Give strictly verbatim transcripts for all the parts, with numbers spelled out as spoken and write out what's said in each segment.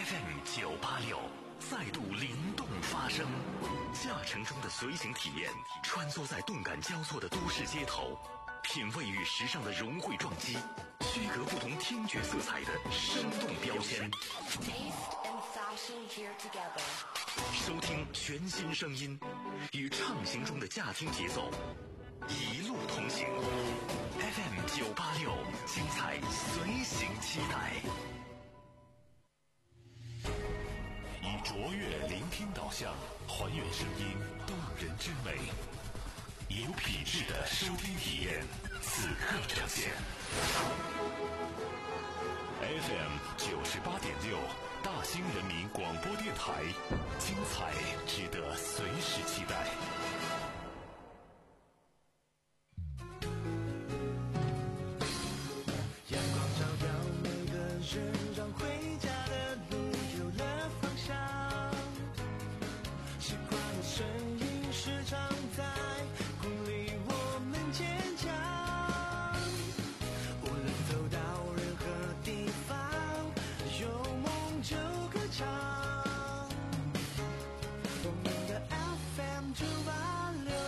F M 九八六再度灵动发声，驾乘中的随行体验，穿梭在动感交错的都市街头，品味与时尚的融汇撞击，区隔不同听觉色彩的生动标签。收听全新声音，与畅行中的驾听节奏，一路同行。F M 九八六，精彩随行期待。以卓越聆听导向，还原声音动人之美，以有品质的收听体验，此刻呈现。F M 九十八点六，大兴人民广播电台，精彩值得随时期待。 阳光照耀每个人，让回家的路有了方向。习惯的声音时常在鼓励我们坚强。无论走到任何地方，有梦就歌唱。我们的 F M 九八六。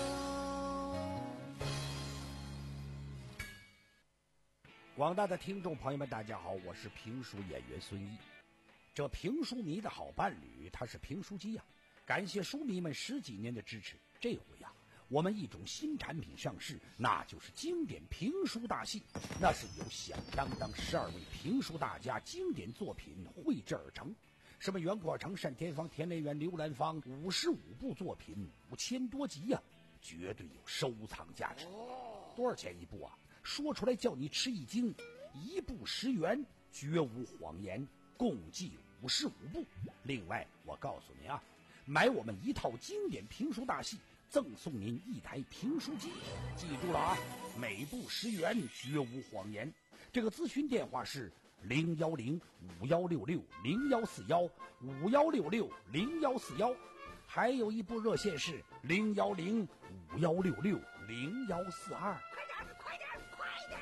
广大的听众朋友们，大家好，我是评书演员孙一。这评书迷的好伴侣，他是评书机呀、啊。感谢书迷们十几年的支持，这回呀、啊，我们一种新产品上市，那就是经典评书大戏。那是由响当当十二位评书大家经典作品绘制而成，什么袁阔成、单田芳、田连元、刘兰芳，五十五部作品，五千多集呀、啊，绝对有收藏价值。多少钱一部啊？说出来叫你吃一惊，一部十元，绝无谎言，共计五十五部。另外我告诉你啊，买我们一套经典评书大戏，赠送您一台评书机。记住了啊，每部十元，绝无谎言。这个咨询电话是零幺零五幺六六零幺四幺五幺六六零幺四幺，还有一部热线是零幺零五幺六六零幺四二。快点，快点，快点！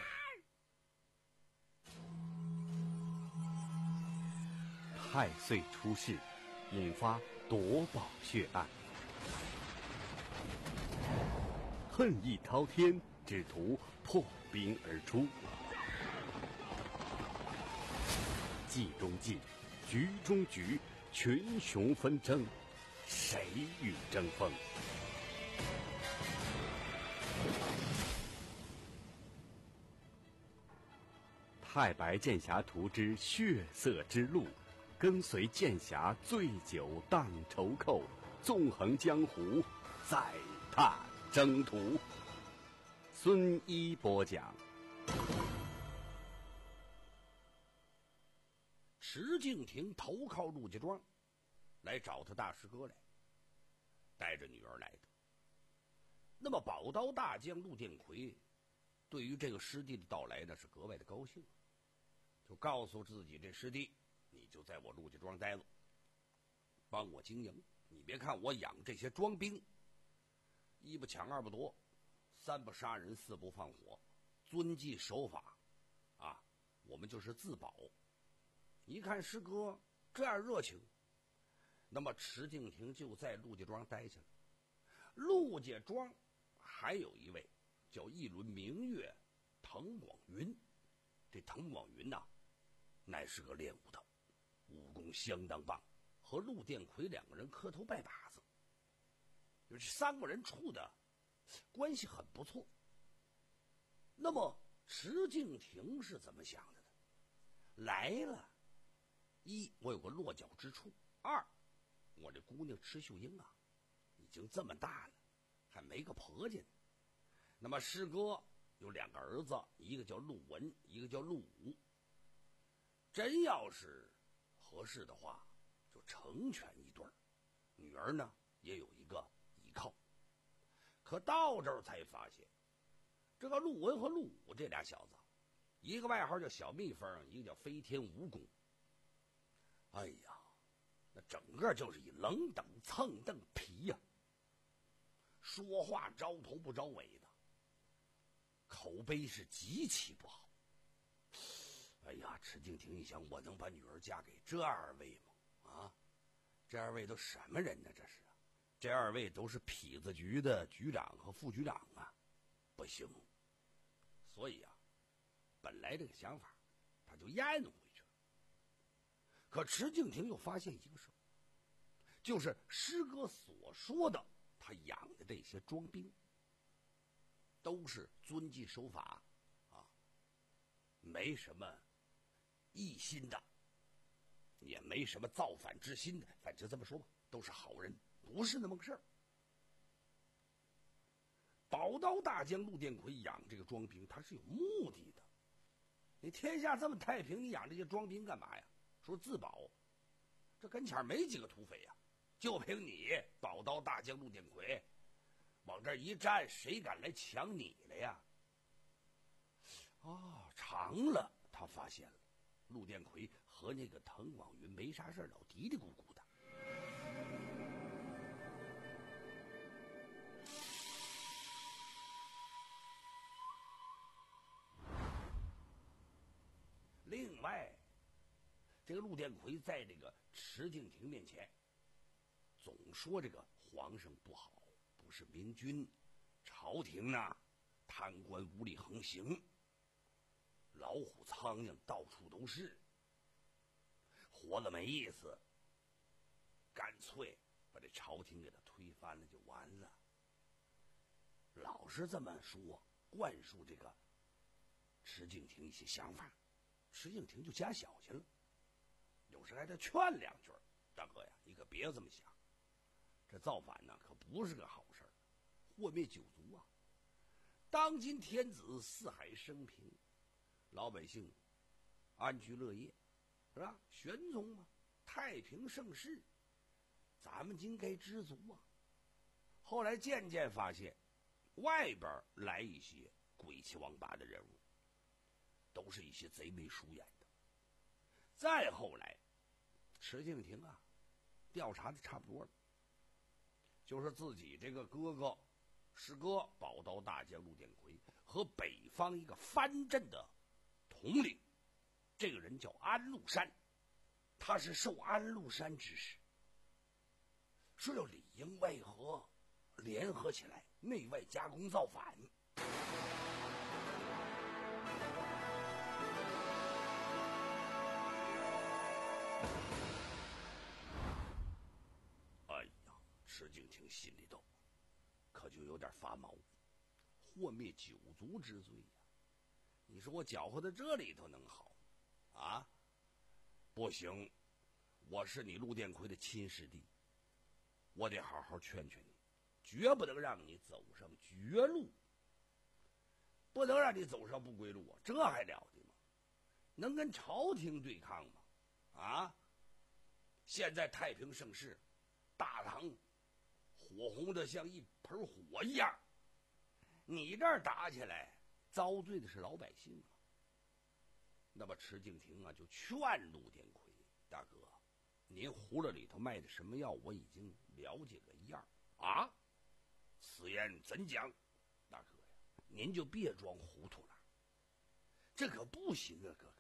太岁出世，引发夺宝血案，恨意滔天，只图破冰而出。计中计，局中局，群雄纷争，谁与争锋？太白剑侠图之血色之路，跟随剑侠醉酒荡愁寇，纵横江湖，再踏征途。孙一播讲。 石敬亭投靠陆家庄，来找他大师哥来，带着女儿来的。那么宝刀大将陆殿魁对于这个师弟的到来呢，是格外的高兴，就告诉自己这师弟，你就在我陆家庄待了，帮我经营。你别看我养这些庄兵，一不抢，二不夺，三不杀人，四不放火，遵纪守法啊，我们就是自保。一看师哥这样热情，那么石敬亭就在陆家庄待下了。陆家庄还有一位叫一轮明月滕广云，这滕广云呐、啊，乃是个练武的，武功相当棒，和陆殿魁两个人磕头拜把子，就是三个人处的关系很不错。那么石敬亭是怎么想的呢？来了，一我有个落脚之处，二我这姑娘池秀英啊，已经这么大了，还没个婆家呢。那么师哥有两个儿子，一个叫陆文，一个叫陆武。真要是合适的话，就成全一对儿。女儿呢也有一个依靠。可到这儿才发现，这个陆文和陆武这俩小子，一个外号叫小蜜蜂，一个叫飞天蜈蚣。哎呀，那整个就是以冷等蹭蹬皮呀、啊，说话招头不招尾的，口碑是极其不好。哎呀，池敬亭一想，我能把女儿嫁给这二位吗？ 啊，这二位都什么人呢？这是，这二位都是痞子局的局长和副局长啊，不行。所以啊，本来这个想法他就咽回去了。可池敬亭又发现一个事，就是师哥所说的他养的这些庄兵都是遵纪守法啊，没什么异心的，也没什么造反之心的，反正这么说吧，都是好人，不是那么个事儿。宝刀大将陆殿魁养这个庄兵，他是有目的的。你天下这么太平，你养这些庄兵干嘛呀？说自保，这跟前没几个土匪呀，就凭你宝刀大将陆殿魁往这一站，谁敢来抢你了呀？哦，长了，他发现了，陆殿魁和那个滕广云没啥事，老嘀嘀咕咕的。另外，这个陆殿魁在这个池敬亭面前，总说这个皇上不好，不是明君，朝廷呢贪官污吏横行，老虎苍蝇到处都是，活得没意思，干脆把这朝廷给他推翻了就完了。老是这么说，灌输这个池敬亭一些想法，池敬亭就加小心了，有时还得劝两句：“大哥呀，你可别这么想，这造反呢可不是个好事儿，祸灭九族啊！当今天子四海升平，老百姓安居乐业，是吧？玄宗嘛，太平盛世，咱们应该知足啊。”后来渐渐发现，外边来一些鬼气王八的人物，都是一些贼眉鼠眼的。再后来，池敬亭啊，调查的差不多了，就是自己这个哥哥师哥宝刀大将陆殿魁和北方一个藩镇的统领，这个人叫安禄山，他是受安禄山指使，说要里应外合，联合起来内外夹攻造反。哎呀，池敬亭心里头可就有点发毛，祸灭九族之罪呀！你说我搅和在这里头能好啊？不行，我是你陆殿魁的亲师弟，我得好好劝劝你，绝不能让你走上绝路，不能让你走上不归路啊！这还了得吗？能跟朝廷对抗吗？啊！现在太平盛世，大唐火红的像一盆火一样，你这儿打起来，遭罪的是老百姓啊。那么池敬亭啊，就劝陆殿魁大哥，您葫芦里头卖的什么药，我已经了解个一样啊。此言怎讲？大哥呀，您就别装糊涂了，这可不行啊，哥哥。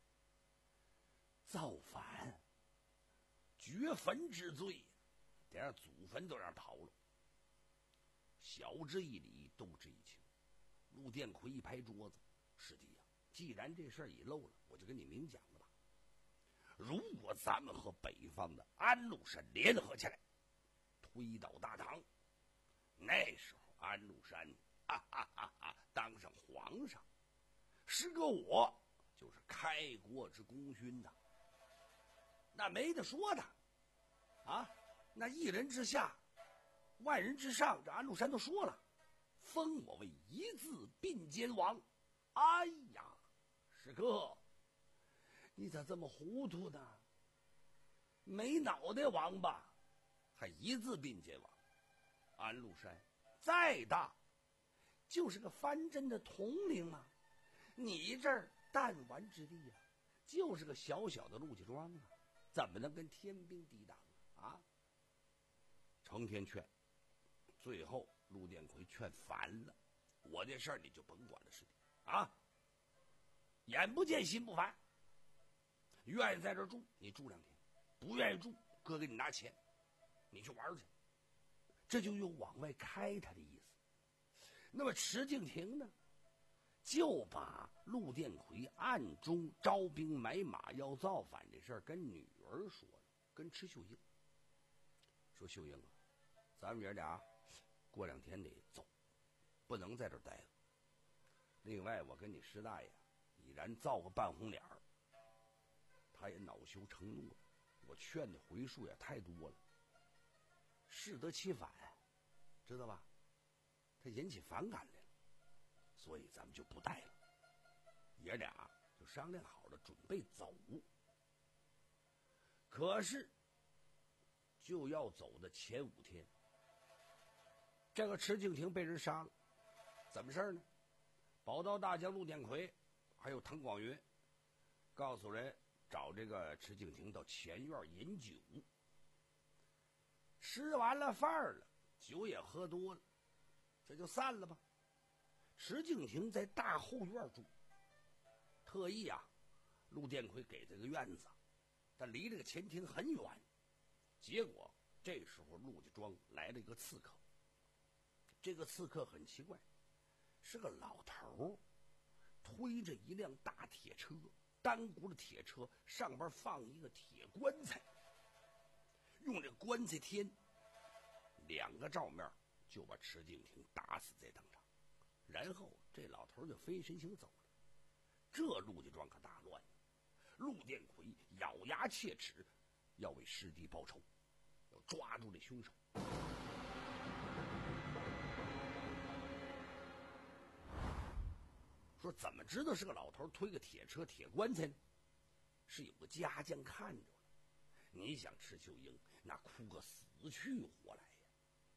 造反，掘坟之罪，得让祖坟都让刨了。晓之以理，动之以情。陆殿魁一拍桌子：“师弟呀，既然这事儿已漏了，我就跟你明讲了吧。如果咱们和北方的安禄山联合起来，推倒大唐，那时候安禄山哈哈哈哈当上皇上，师哥我就是开国之功勋呐，那没得说的啊！那一人之下，万人之上，这安禄山都说了，封我为一字并肩王。哎呀，师哥，你咋这么糊涂呢？没脑袋王八，还一字并肩王。安禄山再大，就是个藩镇的统领嘛，你这儿弹丸之地呀、啊，就是个小小的陆家庄啊，怎么能跟天兵抵挡啊？成天劝，最后陆殿魁劝烦了，我这事儿你就甭管了，师弟啊，眼不见心不烦，愿意在这儿住你住两天， 不愿意住，哥给你拿钱，你去玩去。这就有往外开他的意思。那么池敬亭呢，就把陆殿魁暗中招兵买马要造反这事儿跟女儿说了，跟池秀英说：“秀英啊，咱们爷俩过两天得走，不能在这儿待了。另外，我跟你石大爷已然造个半红脸儿，他也恼羞成怒了。我劝的回数也太多了，适得其反，知道吧？他引起反感来了，所以咱们就不待了。爷俩就商量好了，准备走。可是就要走的前五天，这个池敬亭被人杀了。怎么事呢？宝刀大将陆殿魁还有滕广云告诉人找这个池敬亭到前院饮酒。吃完了饭了，酒也喝多了，这就散了吧。池敬亭在大后院住，特意啊，陆殿魁给这个院子，但离这个前厅很远。结果这时候陆家庄来了一个刺客，这个刺客很奇怪，是个老头，推着一辆大铁车，单轱辘铁车上边放一个铁棺材，用这棺材天两个照面就把池敬亭打死在当场。然后这老头就飞身行走了。这陆家庄可大乱了，陆殿魁咬牙切齿，要为师弟报仇，要抓住这凶手。说怎么知道是个老头推个铁车铁棺材呢？是有个家将看着了。你想池秀英那哭个死去活来呀，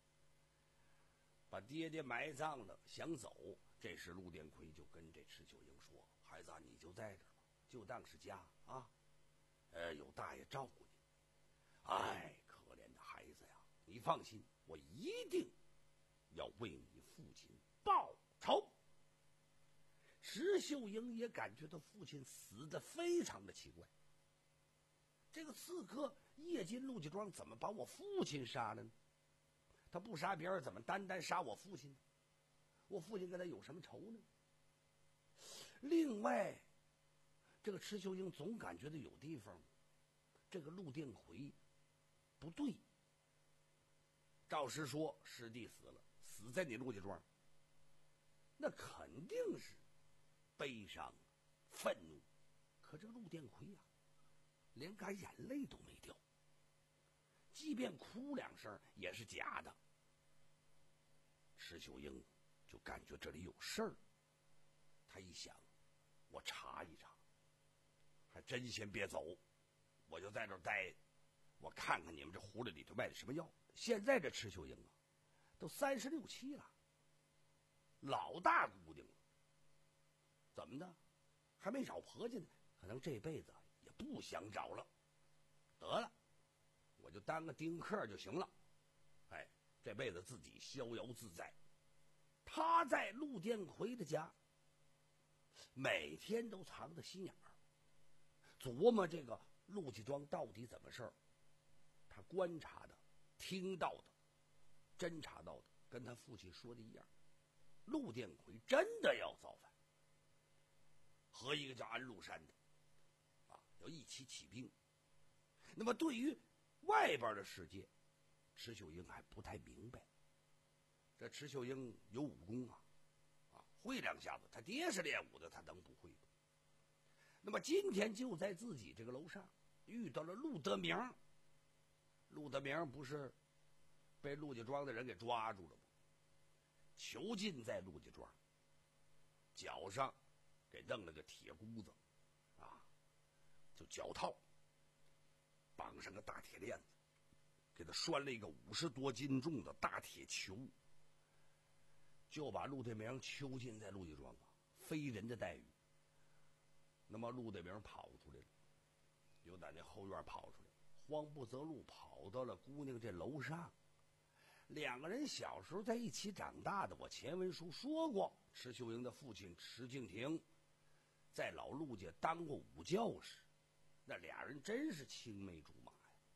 把爹爹埋葬了，想走。这时陆殿魁就跟这池秀英说：“孩子，你就在这儿吧，就当是家啊，呃，有大爷照顾你。哎，可怜的孩子呀，你放心，我一定要为你父亲报仇。”池秀英也感觉到父亲死得非常的奇怪。这个刺客夜进陆家庄，怎么把我父亲杀了呢？他不杀别人，怎么单单杀我父亲呢？我父亲跟他有什么仇呢？另外，这个池秀英总感觉到有地方这个陆殿魁不对。照实说，师弟死了，死在你陆家庄，那肯定是悲伤愤怒。可这个陆殿魁呀、啊，连干眼泪都没掉，即便哭两声也是假的。池秀英就感觉这里有事儿，他一想，我查一查，还真先别走，我就在这儿待，我看看你们这葫芦里头卖的什么药。现在这池秀英啊，都三十六七了，老大姑娘了，怎么的，还没找婆家呢，可能这辈子也不想找了。得了，我就当个丁克就行了，哎，这辈子自己逍遥自在。他在陆殿魁的家，每天都藏着心眼儿，琢磨这个陆家庄到底怎么事儿。他观察的、听到的、侦查到的，跟他父亲说的一样，陆殿魁真的要造反，和一个叫安禄山的啊，要一起起兵。那么对于外边的世界，池秀英还不太明白。这池秀英有武功啊，啊，会两下子。他爹是练武的，他能不会吗？那么今天就在自己这个楼上遇到了陆德明。陆德明不是被陆家庄的人给抓住了吗？囚禁在陆家庄，脚上给弄了个铁箍子，啊，就脚套，绑上个大铁链子，给他拴了一个五十多斤重的大铁球，就把陆德明囚禁在陆家庄啊，非人的待遇。那么陆德明跑出来了，又在那后院跑出来，慌不择路，跑到了姑娘这楼上。两个人小时候在一起长大的，我前文书说过，池秀英的父亲池敬亭在老陆家当过武教师，那俩人真是青梅竹马呀。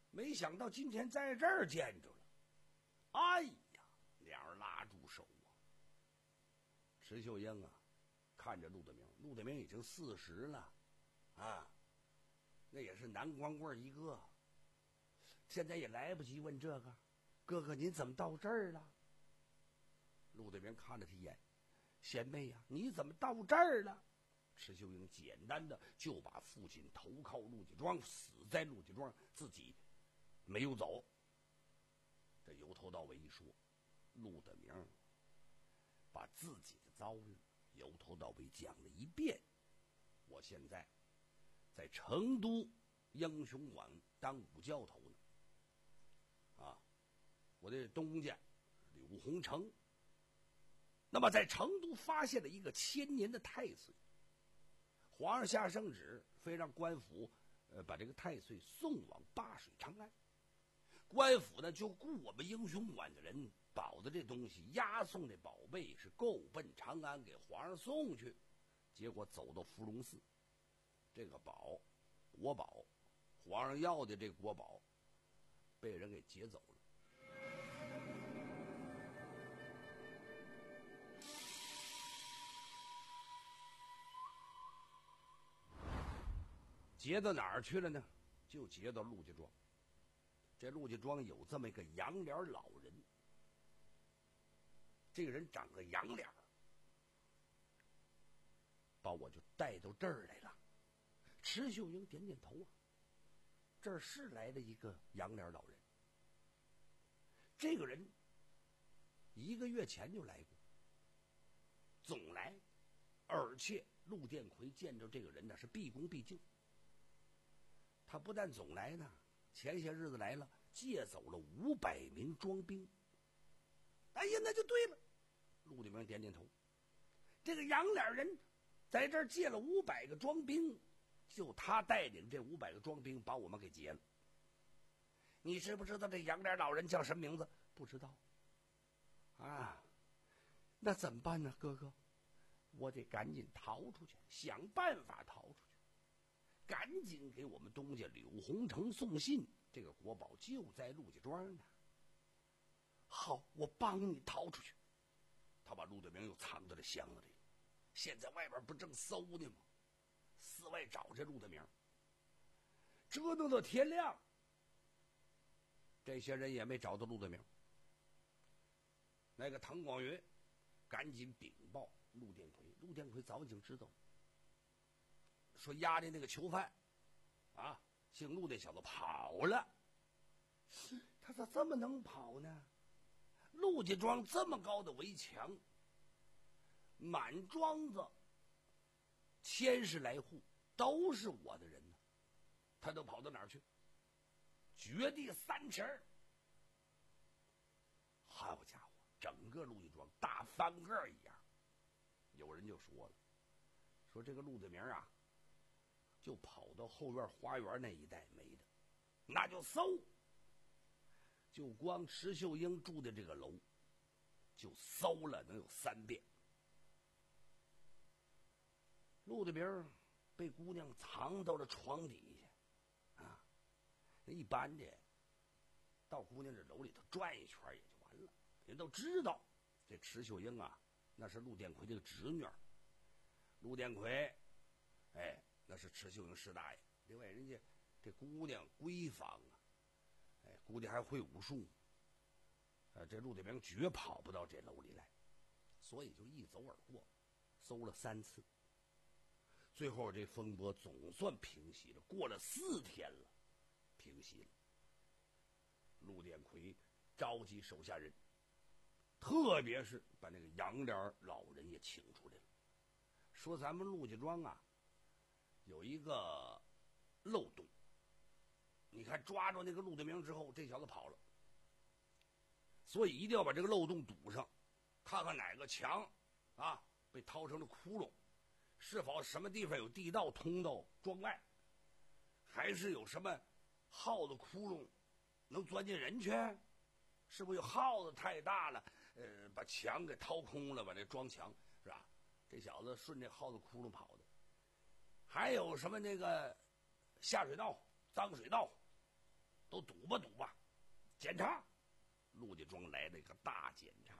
没想到今天在这儿见着了。哎呀，俩人拉住手啊。池秀英啊，看着陆德明，陆德明已经四十了，啊，那也是男光棍一个。现在也来不及问这个，哥哥您怎么到这儿了？陆德明看了他一眼，贤妹呀、啊，你怎么到这儿了？池秀英简单的就把父亲投靠陆家庄，死在陆家庄，自己没有走。这由头到尾一说，陆德明把自己的遭遇由头到尾讲了一遍。我现在在成都英雄馆当武教头呢，啊，我的东家柳洪成，那么在成都发现了一个千年的太岁，皇上下圣旨，非让官府呃把这个太岁送往灞水长安。官府呢就雇我们英雄馆的人保的这东西，押送这宝贝是够奔长安给皇上送去。结果走到伏龙寺，这个宝国宝，皇上要的这国宝被人给劫走了。劫到哪儿去了呢？就劫到陆家庄。这陆家庄有这么一个杨脸老人，这个人长个杨脸，把我就带到这儿来了。池秀英点点头啊，这儿是来了一个杨脸老人。这个人一个月前就来过，总来，而且陆殿魁见着这个人呢是毕恭毕敬。他不但总来呢，前些日子来了，借走了五百名庄兵。哎呀，那就对了。陆德明点点头。这个杨脸人在这儿借了五百个庄兵，就他带领这五百个庄兵把我们给劫了。你知不知道这杨脸老人叫什么名字？不知道。啊，那怎么办呢，哥哥？我得赶紧逃出去，想办法逃出去。赶紧给我们东家柳洪成送信，这个国宝就在陆家庄呢。好，我帮你逃出去。他把陆德明又藏在了箱子里，现在外边不正搜呢吗？四外找这陆德明，折腾到天亮，这些人也没找到陆德明。那个唐广云赶紧禀报陆殿魁，陆殿魁早已经知道了。说押的那个囚犯，啊，姓陆那小子跑了。他咋这么能跑呢？陆家庄这么高的围墙，满庄子千十来户都是我的人呢，他都跑到哪儿去？绝地三尺。好家伙，整个陆家庄大翻个一样。有人就说了，说这个陆德明啊，就跑到后院花园那一带没的，那就搜，就光池秀英住的这个楼，就搜了能有三遍。陆德明被姑娘藏到了床底下，啊，一般的到姑娘这楼里头转一圈也就完了。人都知道这池秀英啊，那是陆殿魁这个侄女。陆殿魁，哎，那是池秀英师大爷。另外，人家这姑娘闺房啊，哎，姑娘还会武术，呃，这陆德明绝跑不到这楼里来，所以就一走而过，搜了三次。最后这风波总算平息了，过了四天了，平息了。陆殿魁召集手下人，特别是把那个杨脸老人也请出来了，说咱们陆家庄啊有一个漏洞，你看抓住那个陆德明之后，这小子跑了，所以一定要把这个漏洞堵上，看看哪个墙啊被掏成了窟窿，是否什么地方有地道通到庄外，还是有什么耗子窟窿能钻进人去？是不是有耗子太大了，呃，把墙给掏空了，把这庄墙是吧？这小子顺这耗子窟窿跑的。还有什么那个下水道、脏水道， 都堵吧堵吧，检查。陆家庄来了一个大检查，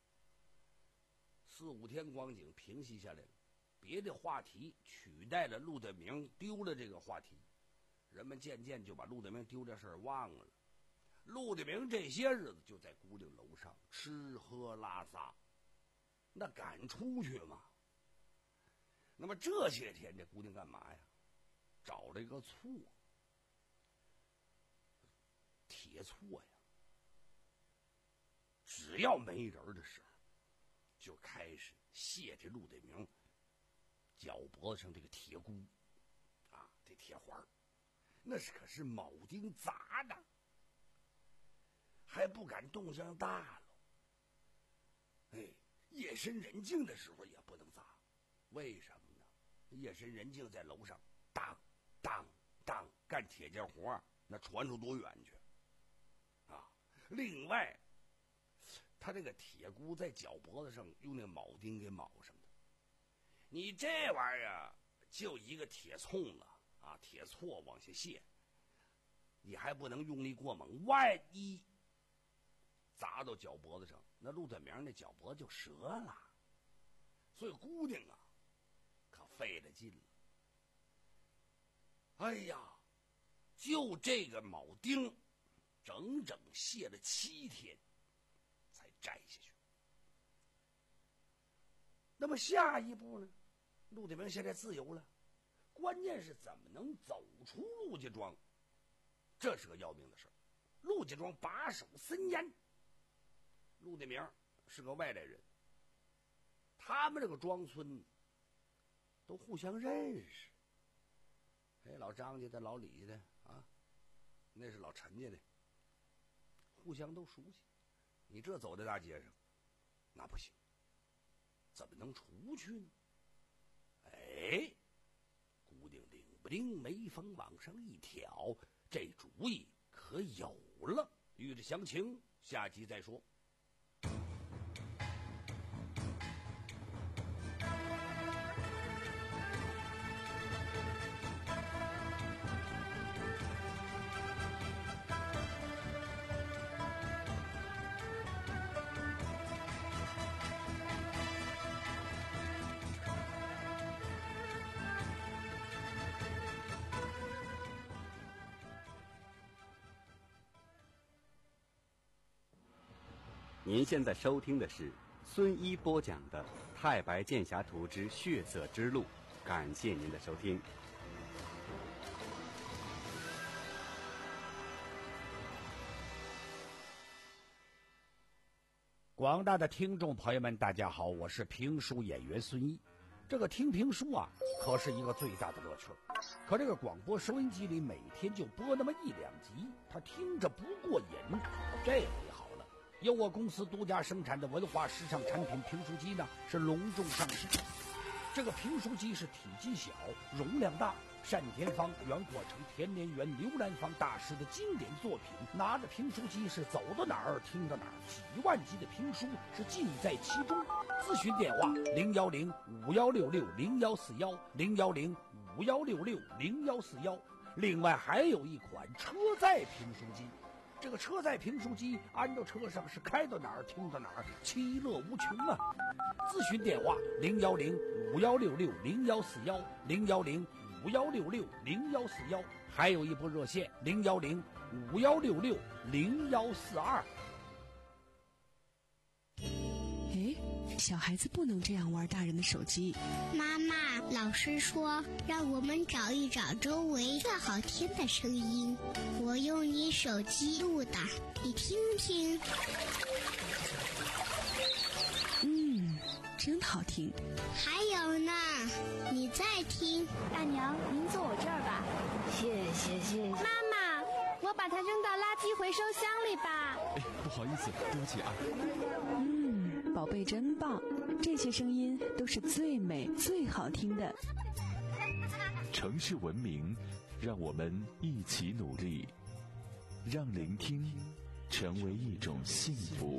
四五天光景平息下来了，别的话题取代了陆德明丢了这个话题，人们渐渐就把陆德明丢这事儿忘了。陆德明这些日子就在姑娘楼上吃喝拉撒，那敢出去吗？那么这些天这姑娘干嘛呀？找了一个错，铁错呀。只要没人的时候，就开始卸这陆德明脚脖子上这个铁箍啊，这铁环那是可是铆钉砸的，还不敢动静大了。哎，夜深人静的时候也不能砸，为什么呢？夜深人静在楼上当当当干铁件活，那传出多远去啊？另外他这个铁箍在脚脖子上用那铆钉给铆上的，你这玩意儿就一个铁铳子啊，铁锉往下卸，你还不能用力过猛，万一砸到脚脖子上，那陆德明那脚脖子就折了。所以姑娘啊，可费了劲了。哎呀，就这个铆钉，整整卸了七天。才摘下去。那么下一步呢？陆德明现在自由了，关键是怎么能走出陆家庄，这是个要命的事。陆家庄把守森严，陆德明是个外来人，他们这个庄村都互相认识。哎，老张家的、老李家的啊，那是老陈家的，互相都熟悉。你这走在大街上，那不行，怎么能出去呢？哎，姑娘领不灵，眉峰往上一挑，这主意可有了。欲知详情，下集再说。 您现在收听的是孙一播讲的《太白剑侠图之血色之路》，感谢您的收听。 广大的听众朋友们，大家好，我是评书演员孙一。这个听评书啊，可是一个最大的乐趣。可这个广播收音机里每天就播那么一两集，他听着不过瘾。这回好了，由我公司独家生产的文化时尚产品评书机呢，是隆重上市。这个评书机是体积小，容量大，单田芳、袁阔成、田连元、刘兰芳大师的经典作品，拿着评书机是走到哪儿听到哪儿，几万集的评书是尽在其中。咨询电话零幺零五幺六六零幺四幺零幺零五幺六六零幺四幺。另外还有一款车载评书机，这个车载评书机安到车上是开到哪儿听到哪儿，其乐无穷啊！咨询电话零幺零五幺六六零幺四幺零幺零五幺六六零幺四幺，还有一部热线零幺零五幺六六零幺四二。 哎，小孩子不能这样玩大人的手机。 妈妈，老师说让我们找一找周围最好听的声音，我用你手机录的，你听听。 嗯，真好听。 还有呢，你再听。 大娘，您坐我这儿吧。 谢谢谢谢。 妈妈，我把它扔到垃圾回收箱里吧。 哎，不好意思，对不起啊。 嗯，宝贝真棒，这些声音都是最美最好听的。 城市文明，让我们一起努力，让聆听成为一种幸福。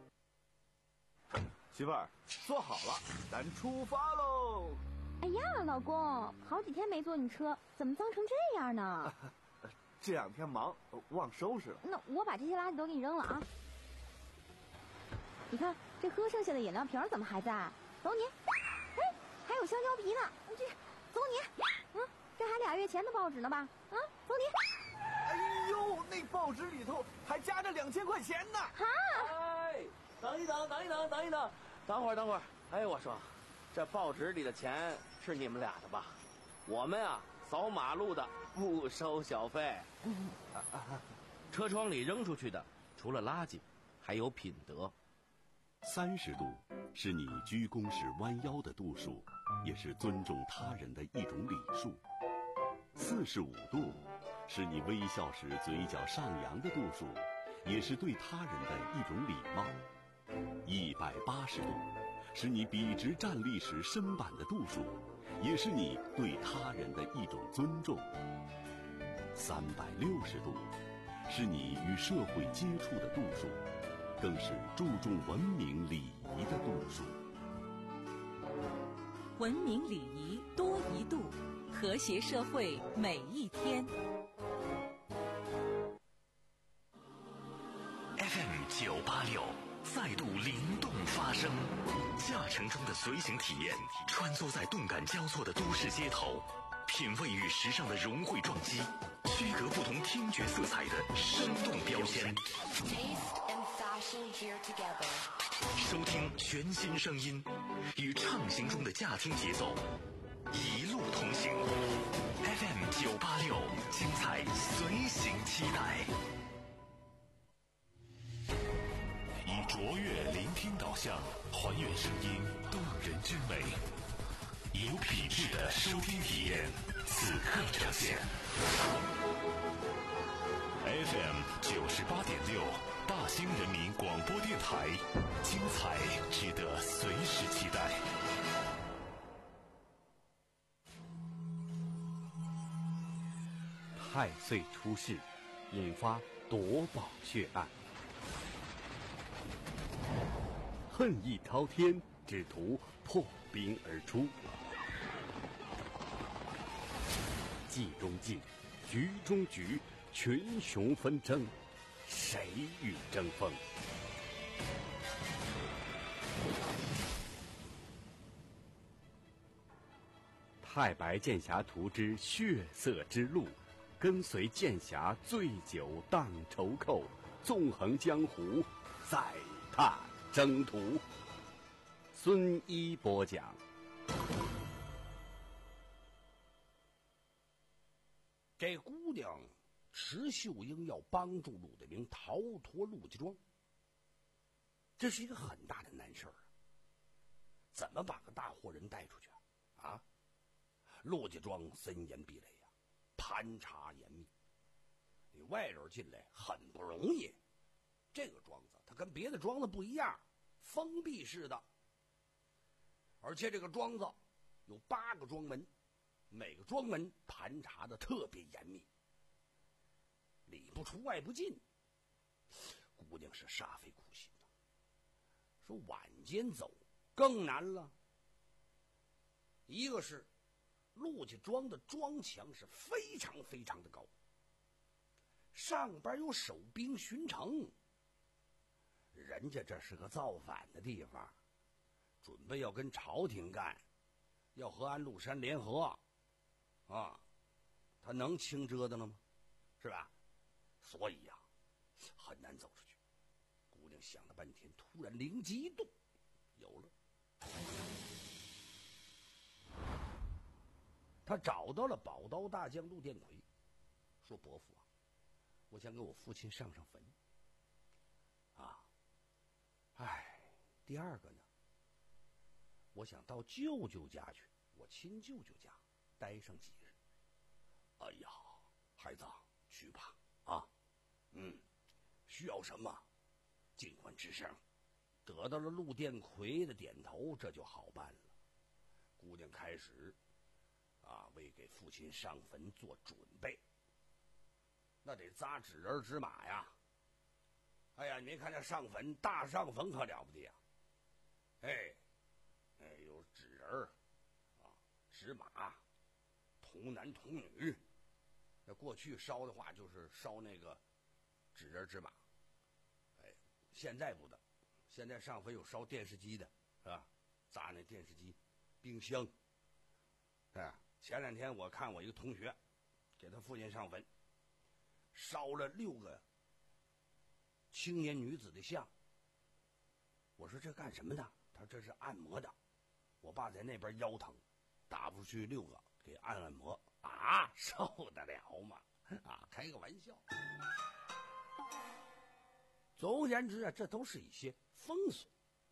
媳妇儿，坐好了，咱出发喽！ 哎呀，老老公，好几天没坐你车，怎么脏成这样呢？ 这两天忙，忘收拾了。 那我把这些垃圾都给你扔了啊！你看这喝剩下的饮料瓶怎么还在？走你！哎，还有香蕉皮呢，这走你！嗯，这还俩月前的报纸呢吧？啊，走你！ 哎呦，那报纸里头还夹着两千块钱呢！ 哈！ 哎，等一等，等一等，等一等，等会儿，等会儿。哎，我说，这报纸里的钱是你们俩的吧？我们啊，扫马路的不收小费。 车窗里扔出去的，除了垃圾，还有品德。 三十度是你鞠躬时弯腰的度数，也是尊重他人的一种礼数。四十五度是你微笑时嘴角上扬的度数，也是对他人的一种礼貌。一百八十度是你笔直站立时身板的度数，也是你对他人的一种尊重。三百六十度是你与社会接触的度数，更是注重文明礼仪的度数。 文明礼仪多一度，和谐社会每一天。 F M 九八六再度灵动发声，驾乘中的随行体验，穿梭在动感交错的都市街头，品味与时尚的融汇撞击，区隔不同听觉色彩的生动标签。收听全新声音，与畅行中的驾听节奏，一路同行。F M 九八六，精彩随行期待。以卓越聆听导向，还原声音动人之美，以有品质的收听体验，此刻呈现。F M 九十八点六，大兴人民广播电台，精彩值得随时期待。 太岁出世，引发夺宝血案，恨意滔天，只图破冰而出。计中计，局中局，群雄纷争，谁与争锋？太白剑侠图之血色之路，跟随剑侠醉酒荡愁寇，纵横江湖，再踏征途。孙一播讲。 这姑娘池秀英要帮助陆德明逃脱陆家庄，这是一个很大的难事儿啊！怎么把个大活人带出去啊？啊，陆家庄森严壁垒呀、啊，盘查严密，你外人进来很不容易。这个庄子它跟别的庄子不一样，封闭式的，而且这个庄子有八个庄门。每个庄门盘查的特别严密，里不出外不进。姑娘是煞费苦心的，说晚间走更难了。一个是陆家庄的庄墙是非常非常的高，上边有守兵巡城，人家这是个造反的地方，准备要跟朝廷干，要和安禄山联合。啊，他能轻折腾了吗？是吧？所以呀、啊，很难走出去。姑娘想了半天，突然灵机一动，有了。他找到了宝刀大将陆殿魁，说：“伯父啊，我想给我父亲上上坟。啊，哎，第二个呢，我想到舅舅家去，我亲舅舅家。”待上几日。哎呀，孩子，去吧啊！嗯，需要什么，尽管吱声。得到了陆殿魁的点头，这就好办了。姑娘开始啊，为给父亲上坟做准备。那得扎纸人纸马呀！哎呀，你没看这上坟，大上坟可了不得呀！哎，哎，有纸人啊， 纸马，童男童女。那过去烧的话就是烧那个纸人纸马，哎，现在不的，现在上坟有烧电视机的，是吧？砸那电视机、冰箱。哎，前两天我看我一个同学，给他父亲上坟，烧了六个青年女子的像。我说这干什么的？他说这是按摩的。我爸在那边腰疼，打不出去六个，给按按摩啊，受得了吗？啊，开个玩笑。总而言之啊，这都是一些风俗。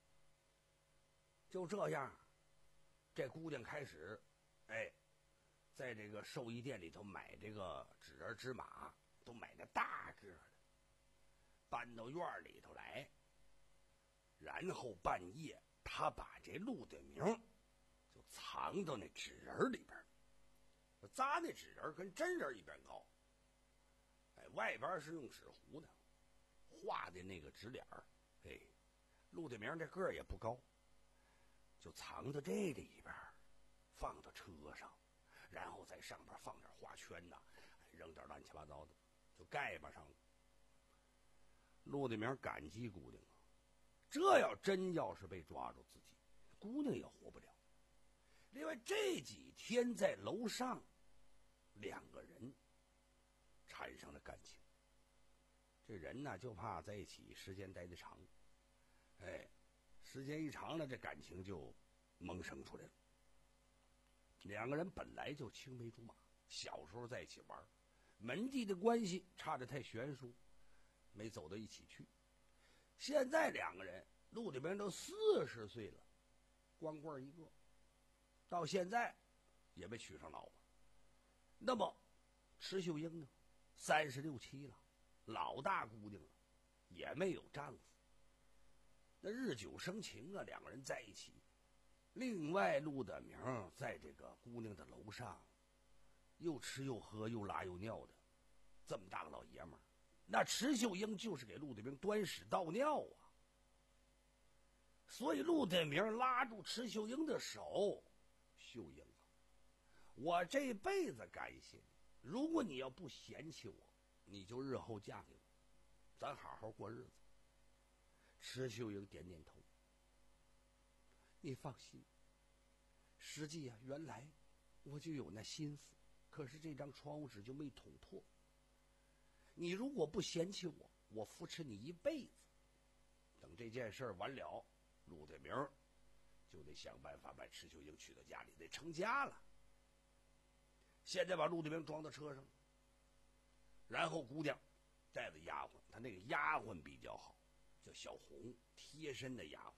就这样，这姑娘开始，哎，在这个寿衣店里头买这个纸人纸马，都买的大个的，搬到院里头来。然后半夜，他把这陆德明就藏到那纸人里边，扎那纸人跟真人一边高，哎，外边是用纸糊的，画的那个纸脸儿，哎，陆德明这个儿也不高，就藏到这里边，放到车上，然后在上边放点花圈呐，扔点乱七八糟的，就盖巴上了。陆德明感激姑娘啊。这要真要是被抓住自己，姑娘也活不了。另外这几天在楼上，两个人产生了感情。这人呢就怕在一起时间待得长，哎，时间一长了，这感情就萌生出来了。两个人本来就青梅竹马，小时候在一起玩，门第的关系差得太悬殊，没走到一起去。现在两个人，陆德明都四十岁了，光棍一个，到现在也没娶上老婆。那么池秀英呢，三十六七了，老大姑娘了，也没有丈夫。那日久生情啊，两个人在一起。另外，陆德明在这个姑娘的楼上，又吃又喝又拉又尿的，这么大个老爷们儿。那池秀英就是给陆德明端屎倒尿啊，所以陆德明拉住池秀英的手，秀英啊，我这辈子感谢你，如果你要不嫌弃我，你就日后嫁给我，咱好好过日子。池秀英点点头，你放心，实际啊，原来我就有那心思，可是这张窗户纸就没捅破。你如果不嫌弃我，我扶持你一辈子。等这件事完了，陆德明就得想办法把池秀英娶到家里，得成家了。现在把陆德明装到车上，然后姑娘带着丫鬟，她那个丫鬟比较好，叫小红，贴身的丫鬟，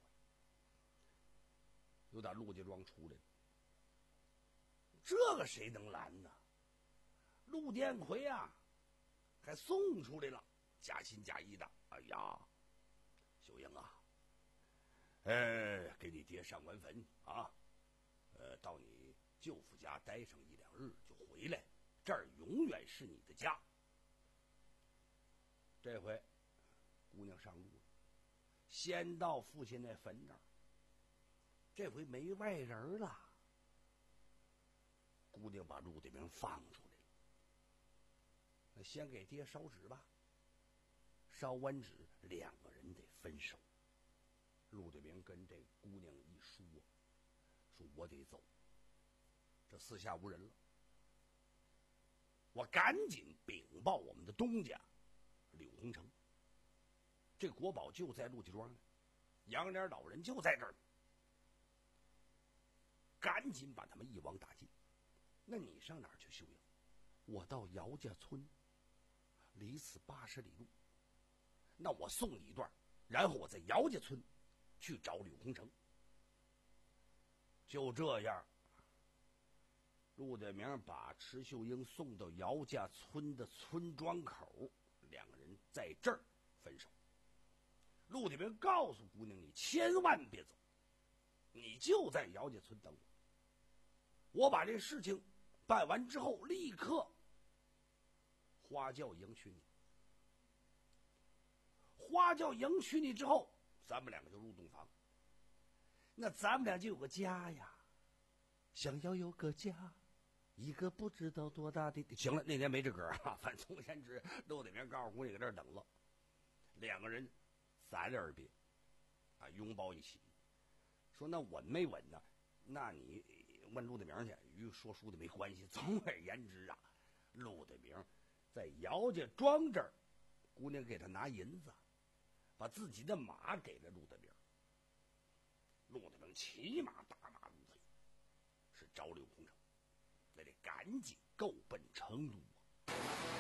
又打陆家庄出来了。这个谁能拦呢？陆殿魁啊，还送出来了，假心假意的。哎呀，秀英啊，呃，给你爹上完坟啊，呃，到你舅父家待上一两日就回来，这儿永远是你的家。这回姑娘上路了，先到父亲那坟这儿，这回没外人了。姑娘把陆德明放出来了，那先给爹烧纸吧。烧完纸，两个人得分手。陆德明跟这姑娘一说，说我得走，这四下无人了，我赶紧禀报我们的东家柳洪城，这国宝就在陆家庄呢，杨莲老人就在这儿，赶紧把他们一网打尽。那你上哪儿去修养？我到姚家村，离此八十里路。那我送你一段，然后我在姚家村去找柳洪城。就这样，陆德明把池秀英送到姚家村的村庄口，两个人在这儿分手。陆德明告诉姑娘，你千万别走，你就在姚家村等我，我把这事情办完之后，立刻花轿迎娶你。花轿迎娶你之后，咱们两个就入洞房，那咱们俩就有个家呀。 想要有个家，一个不知道多大的。行了，那天没这歌啊。反正总而言之，陆德明告诉姑娘搁这儿等了，两个人散了而别，啊，拥抱一起，说那稳没稳呢？那你问陆德明去，与说书的没关系。总而言之啊，陆德明在姚家庄这儿，姑娘给他拿银子，把自己的马给了陆德明。陆德明骑马大马如飞，是找柳红城，那得赶紧够奔成都啊！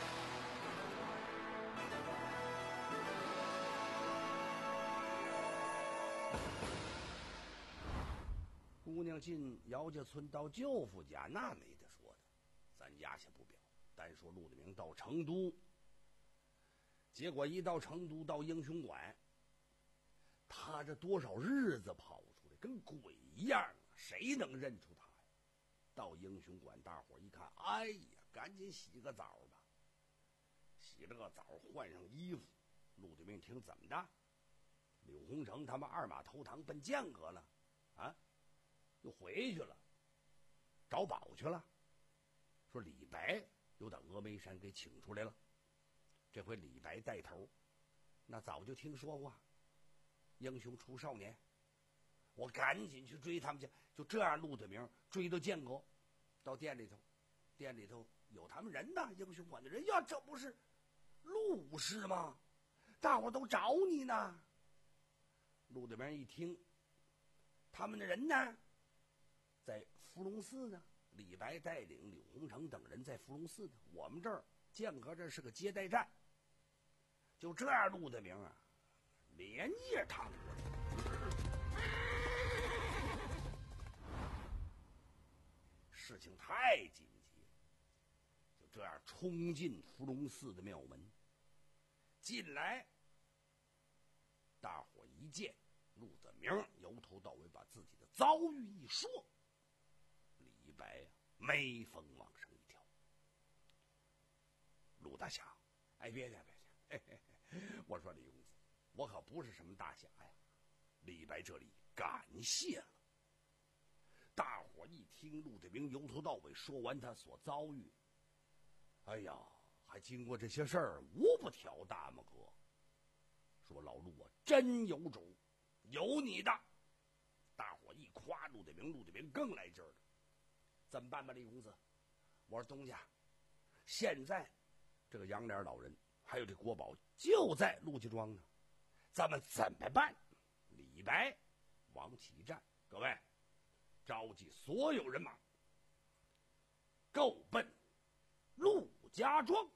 姑娘进姚家村到舅父家，那没得说的，咱压下不表。单说陆德明到成都，结果一到成都，到英雄馆，他这多少日子跑出来，跟鬼一样啊，谁能认出他呀？到英雄馆，大伙一看，哎呀，赶紧洗个澡吧。洗了个澡，换上衣服，陆德明听怎么的？柳红城他们二马投堂奔剑阁了，啊，又回去了，找宝去了。说李白又到峨眉山给请出来了，这回李白带头，那早就听说过，英雄出少年，我赶紧去追他们去。就这样，陆德明追到剑阁，到店里头，店里头有他们人呢，英雄馆的人呀，这不是陆氏吗？大伙都找你呢。陆德明一听，他们的人呢，在伏龙寺呢。李白带领柳红城等人在伏龙寺呢，我们这儿剑阁这是个接待站。就这样，陆德明啊，连夜趟过去。事情太紧急，就这样冲进伏龙寺的庙门。进来，大伙一见陆德明，由头到尾把自己的遭遇一说。李白呀、啊，眉峰往上一挑。陆大侠，哎，别介别介，嘿嘿嘿，我说李公子，我可不是什么大侠呀。李白这里感谢了。大伙一听陆德明由头到尾说完他所遭遇，哎呀，还经过这些事儿，无不挑大拇哥。说老陆啊，真有种，有你的。大伙一夸陆德明，陆德明更来劲儿了。怎么办吧，李公子？我说东家，现在这个杨脸老人还有这国宝就在陆家庄呢，咱们怎么办？李白往起站，各位召集所有人马，够奔陆家庄。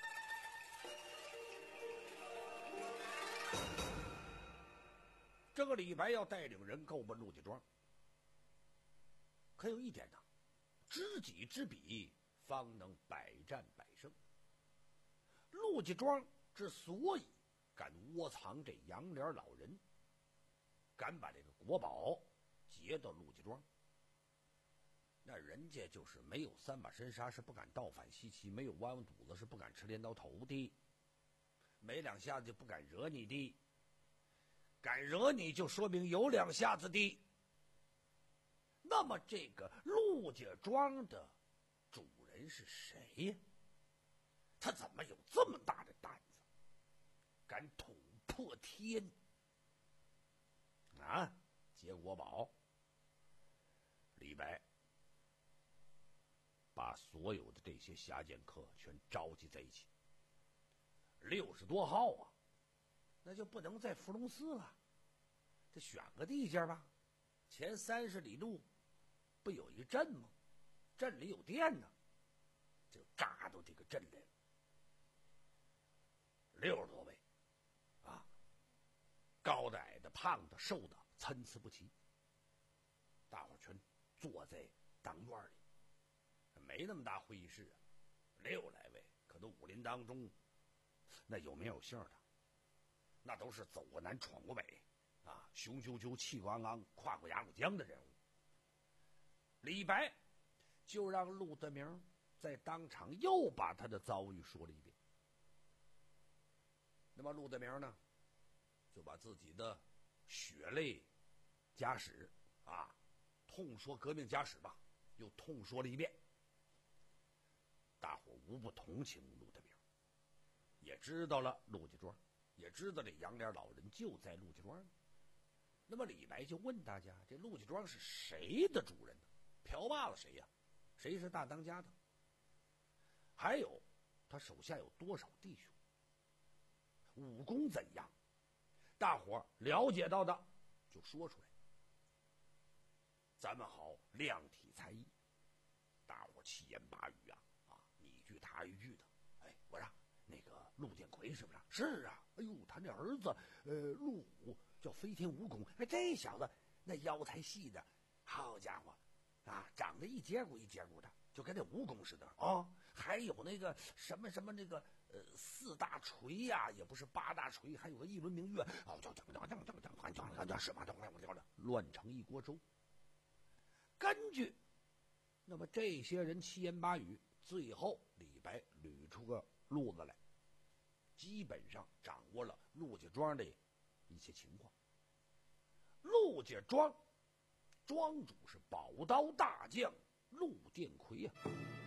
这个李白要带领人够奔陆家庄，可有一点呢，知己知彼，方能百战百胜。陆家庄之所以敢窝藏这杨脸老人，敢把这个国宝劫到陆家庄，那人家就是没有三把神杀是不敢倒反西岐，没有弯弯肚子是不敢吃镰刀头的，没两下子就不敢惹你的，敢惹你就说明有两下子的。那么这个陆家庄的主人是谁呀？他怎么有这么大的胆子，敢捅破天啊，劫国宝？李白把所有的这些侠剑客全召集在一起，六十多号啊，那就不能在伏龙寺了，得选个地界吧。前三十里路不有一镇吗？镇里有店呢，就扎到这个镇来了。六十多位啊，高的、矮的、胖的、瘦的，参差不齐。大伙全坐在当院里，没那么大会议室啊，六来位，可都武林当中那有名有姓的，那都是走过南闯过北啊，雄赳赳气昂昂跨过鸭绿江的人物。李白就让陆德明在当场又把他的遭遇说了一遍。那么陆德明呢，就把自己的血泪家史啊，痛说革命家史吧， 又痛说了一遍。大伙无不同情陆大兵，也知道了陆家庄，也知道这杨脸老人就在陆家庄。那么李白就问大家，这陆家庄是谁的主人呢？嫖罢了谁呀？谁是大当家的？还有他手下有多少弟兄？武功怎样？大伙了解到的就说出来。咱们好量体裁衣，大伙七言八语啊，啊，你一句他一句的。哎，我说那个陆建奎是不是？是啊。哎呦，他那儿子呃陆武叫飞天蜈蚣，哎，这小子那腰才细的，好家伙啊，长得一节骨一节骨的，就跟那蜈蚣似的啊、哦。还有那个什么什么那个呃四大锤呀、啊，也不是八大锤，还有个一轮明月，哦，叫叫叫叫叫叫叫叫什么叫叫叫乱成一锅粥。根据那么这些人七言八语，最后李白捋出个路子来，基本上掌握了陆家庄的一些情况。陆家庄庄主是宝刀大将陆殿魁啊。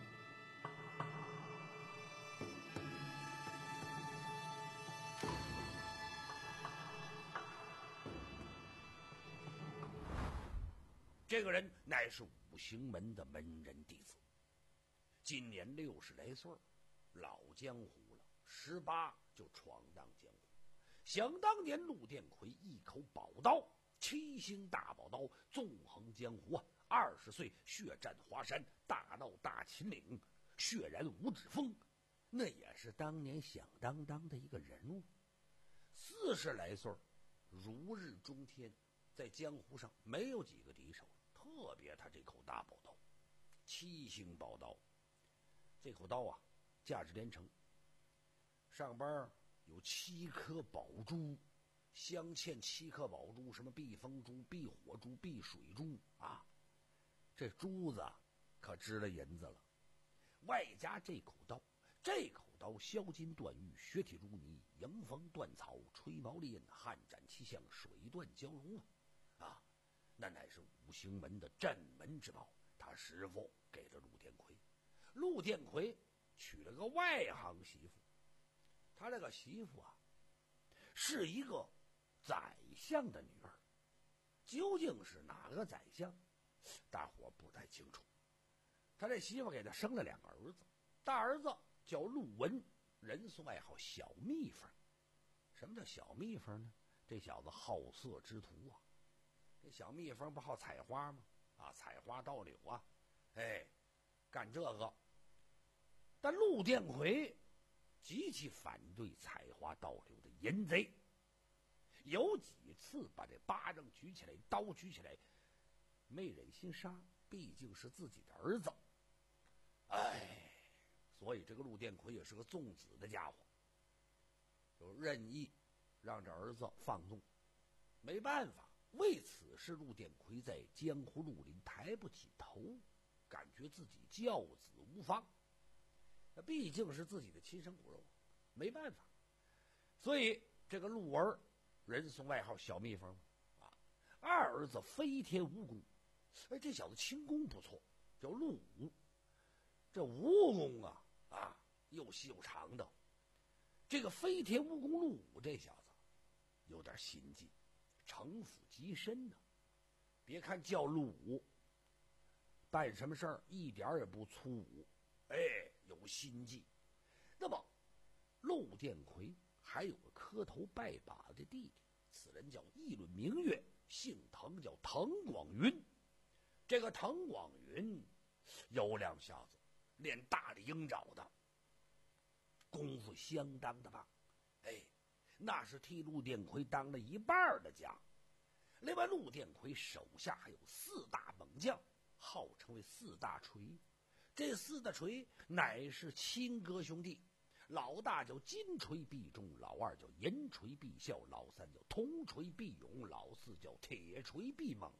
这个人乃是五行门的门人弟子，今年六十来岁，老江湖了，十八就闯荡江湖。想当年陆殿魁一口宝刀，七星大宝刀纵横江湖啊！二十岁血战华山，大闹大秦岭，血染五指峰，那也是当年响当当的一个人物。四十来岁，如日中天，在江湖上没有几个敌手。特别他这口大宝刀，七星宝刀，这口刀啊，价值连城。上边有七颗宝珠，镶嵌七颗宝珠，什么避风珠、避火珠、避水珠啊，这珠子可值了银子了。外加这口刀，这口刀削金断玉，血体如泥，迎风断草，吹毛猎刃，悍斩七象，水断蛟龙啊！啊！那乃是五行门的镇门之宝，他师傅给了陆殿魁。陆殿魁娶了个外行媳妇，他这个媳妇啊，是一个宰相的女儿。究竟是哪个宰相，大伙不太清楚。他这媳妇给他生了两个儿子，大儿子叫陆文，人送外号小蜜蜂。什么叫小蜜蜂呢？这小子好色之徒啊！这小蜜蜂不好采花吗？啊，采花盗柳啊，哎，干这个。但陆殿魁极其反对采花盗柳的淫贼，有几次把这巴掌举起来，刀举起来，没忍心杀，毕竟是自己的儿子。哎，所以这个陆殿魁也是个纵子的家伙，就任意让这儿子放纵，没办法。为此事，陆殿魁在江湖绿林抬不起头，感觉自己教子无方。那毕竟是自己的亲生骨肉，没办法。所以这个陆文，人送外号小蜜蜂啊。二儿子飞天蜈蚣，哎，这小子轻功不错，叫陆武。这蜈蚣啊啊，又细又长的。这个飞天蜈蚣陆武这小子有点心计。城府极深呢、啊，别看叫陆武，办什么事儿一点也不粗武，哎，有心计。那么，陆殿魁还有个磕头拜把的弟弟，此人叫议论明月，姓滕，叫滕广云。这个滕广云有两下子，练大力鹰爪的，功夫相当的棒，哎。那是替陆殿魁当了一半的家。另外，陆殿魁手下还有四大猛将，号称为四大锤。这四大锤乃是亲哥兄弟，老大叫金锤必中，老二叫银锤必笑，老三叫铜锤必勇，老四叫铁锤必猛。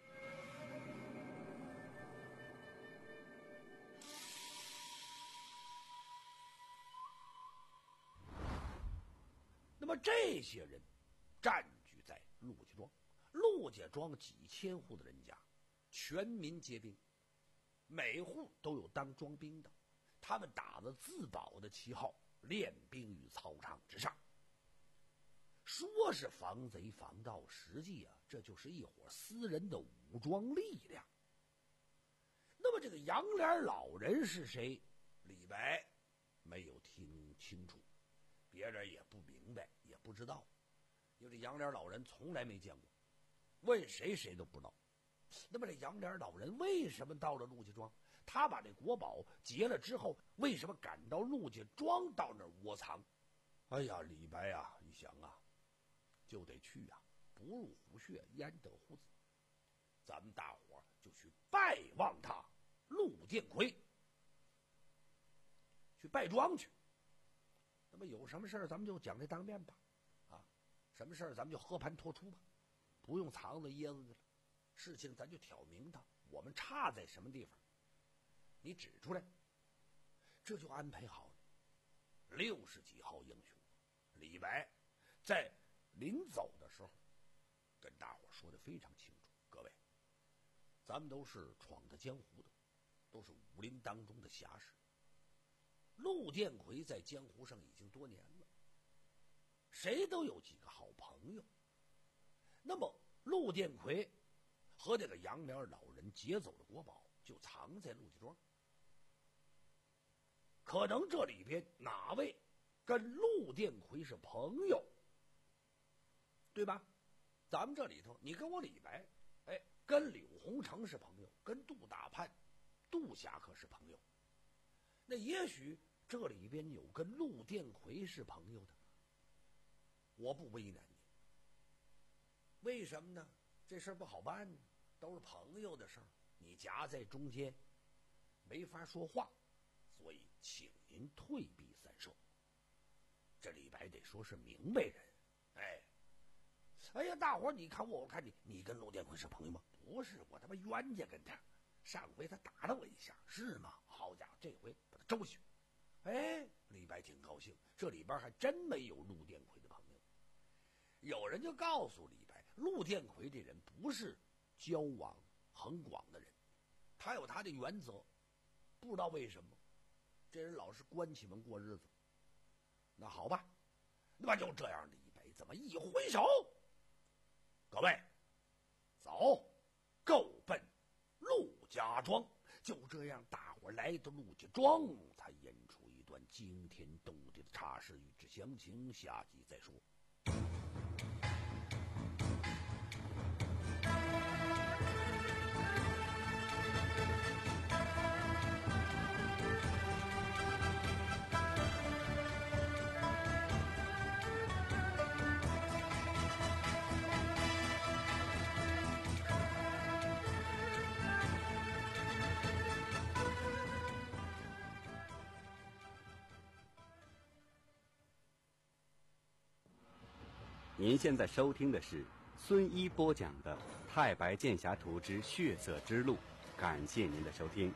那么这些人占据在陆家庄，陆家庄几千户的人家，全民皆兵。 每户都有当装兵的，他们打着自保的旗号，练兵于操场之上。说是防贼防盗，实际啊，这就是一伙私人的武装力量。那么这个杨脸老人是谁？李白没有听清楚，别人也不明白，也不知道，因为这杨脸老人从来没见过，问谁谁都不知道。那么这杨脸老人为什么到了陆家庄？他把这国宝劫了之后，为什么赶到陆家庄到那儿窝藏？哎呀，李白啊，一想啊，就得去呀、啊，不入虎穴焉得虎子。咱们大伙儿就去拜望他陆建奎，去拜庄去。那么有什么事儿咱们就讲这当面吧，啊，什么事儿咱们就和盘托出吧，不用藏着掖着的了。事情咱就挑明它，我们差在什么地方，你指出来，这就安排好了。六十几号英雄，李白在临走的时候跟大伙说的非常清楚，各位，咱们都是闯的江湖的，都是武林当中的侠士。陆建奎在江湖上已经多年了，谁都有几个好朋友。那么陆建奎和这个杨脸老人劫走的国宝就藏在陆家庄，可能这里边哪位跟陆建奎是朋友，对吧？咱们这里头，你跟我李白，哎，跟柳洪成是朋友，跟杜大潘、杜侠客是朋友，那也许这里边有跟陆建奎是朋友的，我不为难你。为什么呢？这事儿不好办呢，都是朋友的事儿，你夹在中间，没法说话，所以请您退避三舍。这李白得说是明白人，哎，哎呀，大伙儿你看我，我看你，你跟陆建奎是朋友吗？不是，我他妈冤家跟他，上回他打了我一下，是吗？好家伙，这回把他周去。哎，李白挺高兴，这里边还真没有陆建奎的朋友。有人就告诉李白，陆建奎这人不是交往很广的人，他有他的原则，不知道为什么这人老是关起门过日子。那好吧，那么就这样，李白怎么一挥手，各位走，够奔陆家庄。就这样，大伙来到陆家庄，才演出一段惊天动地的茶事。与之详情，下集再说。 您现在收听的是孙一播讲的《太白剑侠图之血色之路》，感谢您的收听。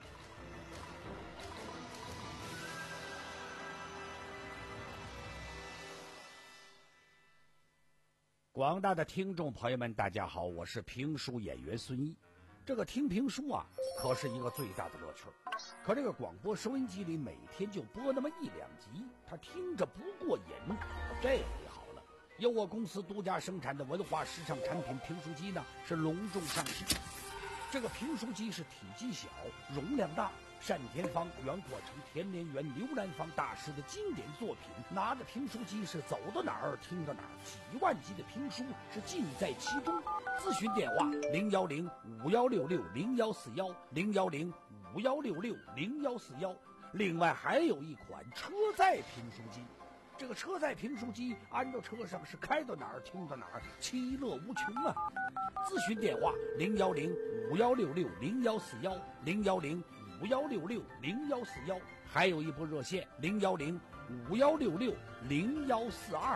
广大的听众朋友们，大家好，我是评书演员孙一。这个听评书啊，可是一个最大的乐趣。可这个广播收音机里每天就播那么一两集，他听着不过瘾。这回好了，由我公司独家生产的文化时尚产品评书机呢，是隆重上市。这个评书机是体积小，容量大，单田芳、袁阔成、田连元、刘兰芳大师的经典作品。拿着评书机是走到哪儿听到哪儿，几万集的评书是尽在其中。咨询电话零幺零五幺六六零幺四幺零幺零五幺六六零幺四幺。另外还有一款车载评书机。这个车载评书机安到车上是开到哪儿听到哪儿，其乐无穷啊！咨询电话零幺零五幺六六零幺四幺零幺零五幺六六零幺四幺，还有一部热线零幺零五幺六六零幺四二。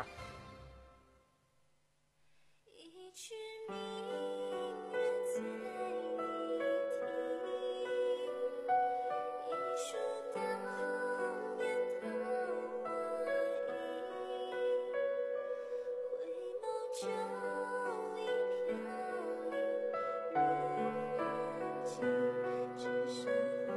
一曲明月在一听，一树当年桃花影，回眸旧忆飘零，入花镜，只剩。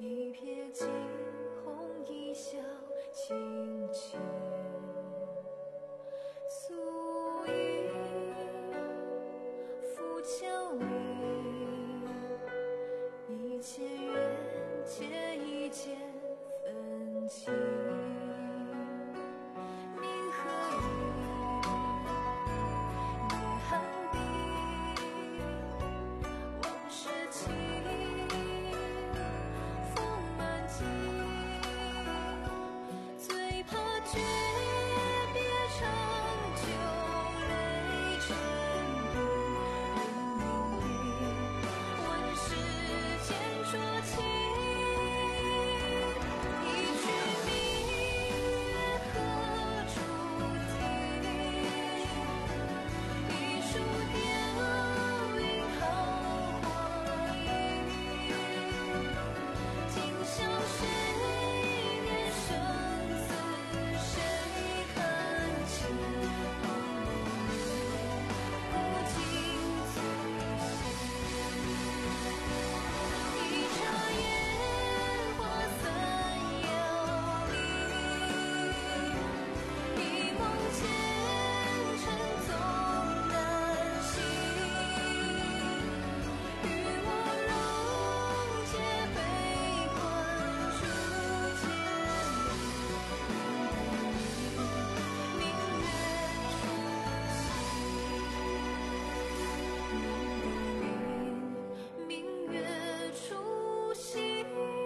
一瞥惊鸿，一笑轻轻。素衣浮桥影，一切缘皆一见分清。明和雨，夜寒冰，往事情，风满襟。最怕诀别长久，泪成冰。明明问世间浊情，一曲明月何处听？一树凋云好花影。今宵谁念生死，谁看清？不尽醉心，一刹烟花三摇零，一梦前尘总难醒。与我溶解悲欢初见明明月初醒。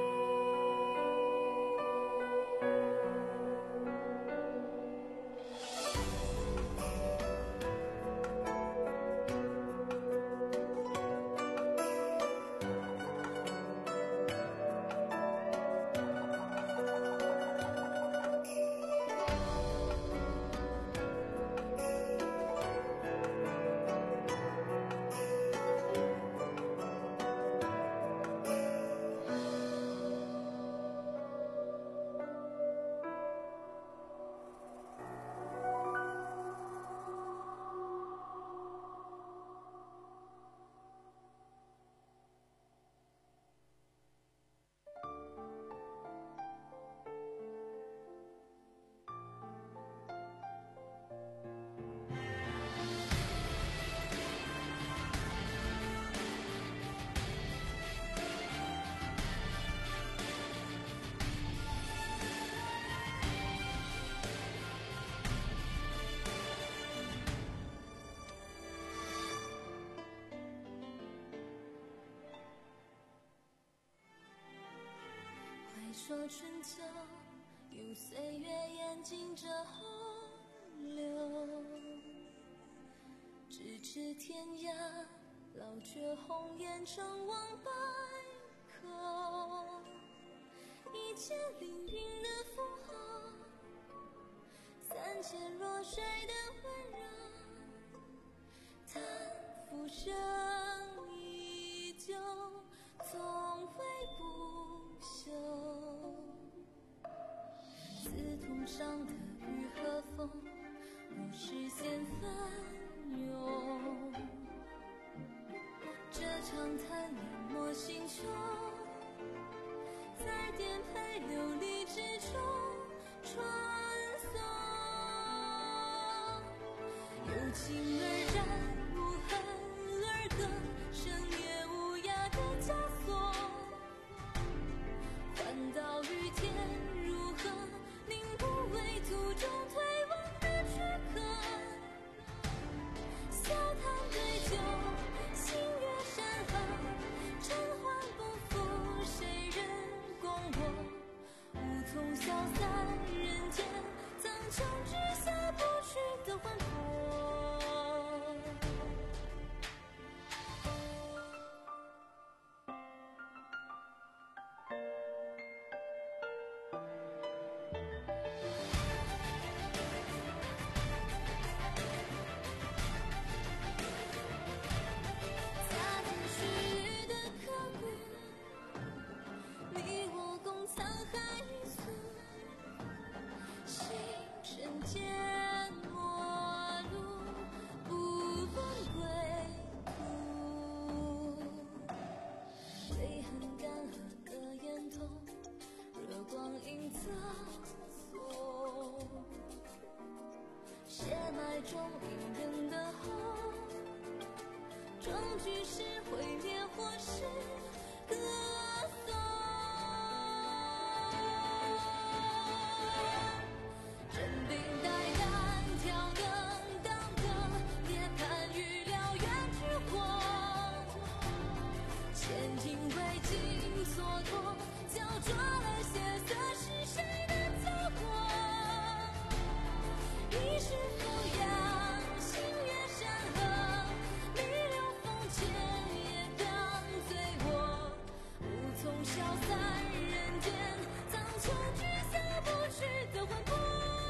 怀说春秋，有岁月眼睛着洪流。咫尺天涯，老却红颜成王败寇。一剑凌云的符号，三千弱水的温柔。叹浮生依旧，从未不朽。刺痛伤的雨和风，不是先翻涌。这长叹淹没星穹，在颠沛流离之中传颂。有情而燃，无恨而歌，深夜无涯的枷锁。换刀于天，如何领悟为途中退往的躯壳？笑谈对酒，星月山河，尘寰不负谁人共我？无从消散人间，苍穹之下不去的魂魄。泪痕干涸的眼瞳， 中隐忍的好，证据是毁灭或是歌颂。真顶带单挑更当个别看预料远之火，前进未经蹉跎，焦灼了血色是谁的走过？一世俯仰，星月山河，逆流风前也当醉我，无从消散人间，苍穹之下不去的魂魄。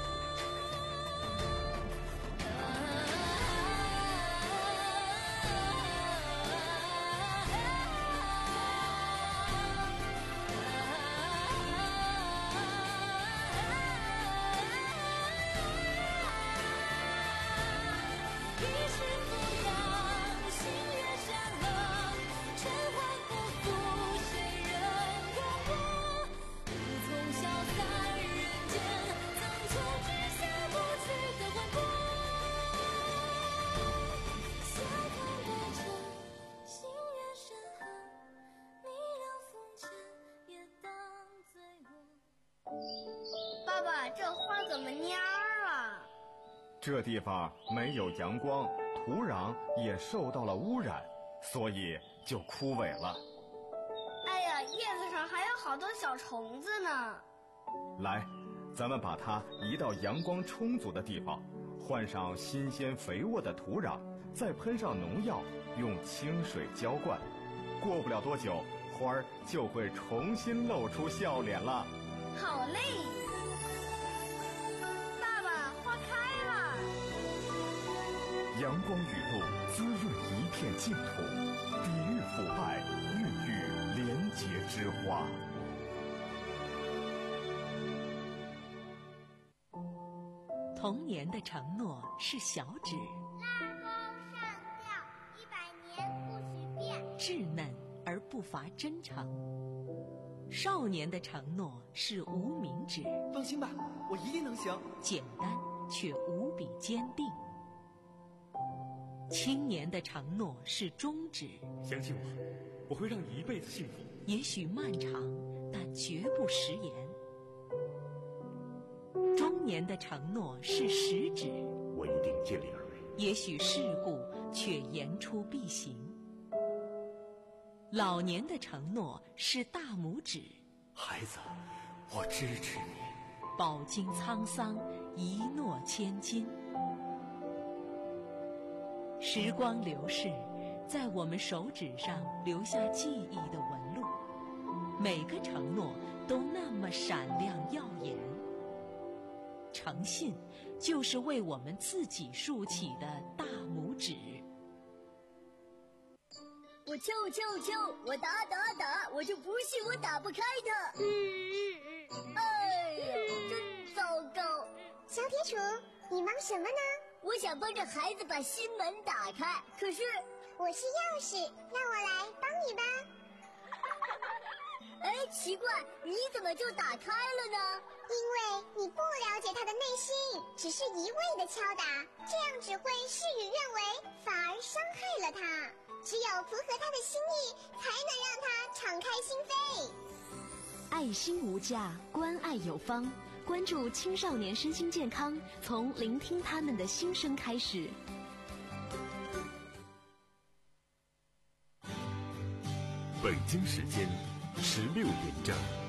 爸爸，这花怎么蔫儿了？ 这地方没有阳光，土壤也受到了污染，所以就枯萎了。 哎呀，叶子上还有好多小虫子呢。 来，咱们把它移到阳光充足的地方，换上新鲜肥沃的土壤，再喷上农药，用清水浇灌。过不了多久，花儿就会重新露出笑脸了。 好嘞！爸爸，花开了。 阳光雨露滋润一片净土，抵御腐败，孕育廉洁之花。 童年的承诺是小指， 拉钩上吊，一百年不许变。 稚嫩而不乏真诚。少年的承诺是无名指， 放心吧，我一定能行。 简单却无比坚定。青年的承诺是中指， 相信我，我会让你一辈子幸福。 也许漫长，但绝不食言。中年的承诺是食指， 我一定尽力而为。 也许世故，却言出必行。老年的承诺是大拇指， 孩子，我支持你。 饱经沧桑，一诺千金。时光流逝，在我们手指上留下记忆的纹路，每个承诺都那么闪亮耀眼。诚信就是为我们自己竖起的大拇指。 我敲我敲我敲，我打打打，我就不信我打不开它。嗯，哎呀，真糟糕！ 小铁鼠，你忙什么呢？ 我想帮着孩子把心门打开，可是我是钥匙，让我来帮你吧。 哎，奇怪，你怎么就打开了呢？ 因为你不了解他的内心，只是一味的敲打，这样只会事与愿违，反而伤害了他。只有符合他的心意，才能让他敞开心扉。 爱心无价，关爱有方。关注青少年身心健康，从聆听他们的心声开始。 北京时间十六点整。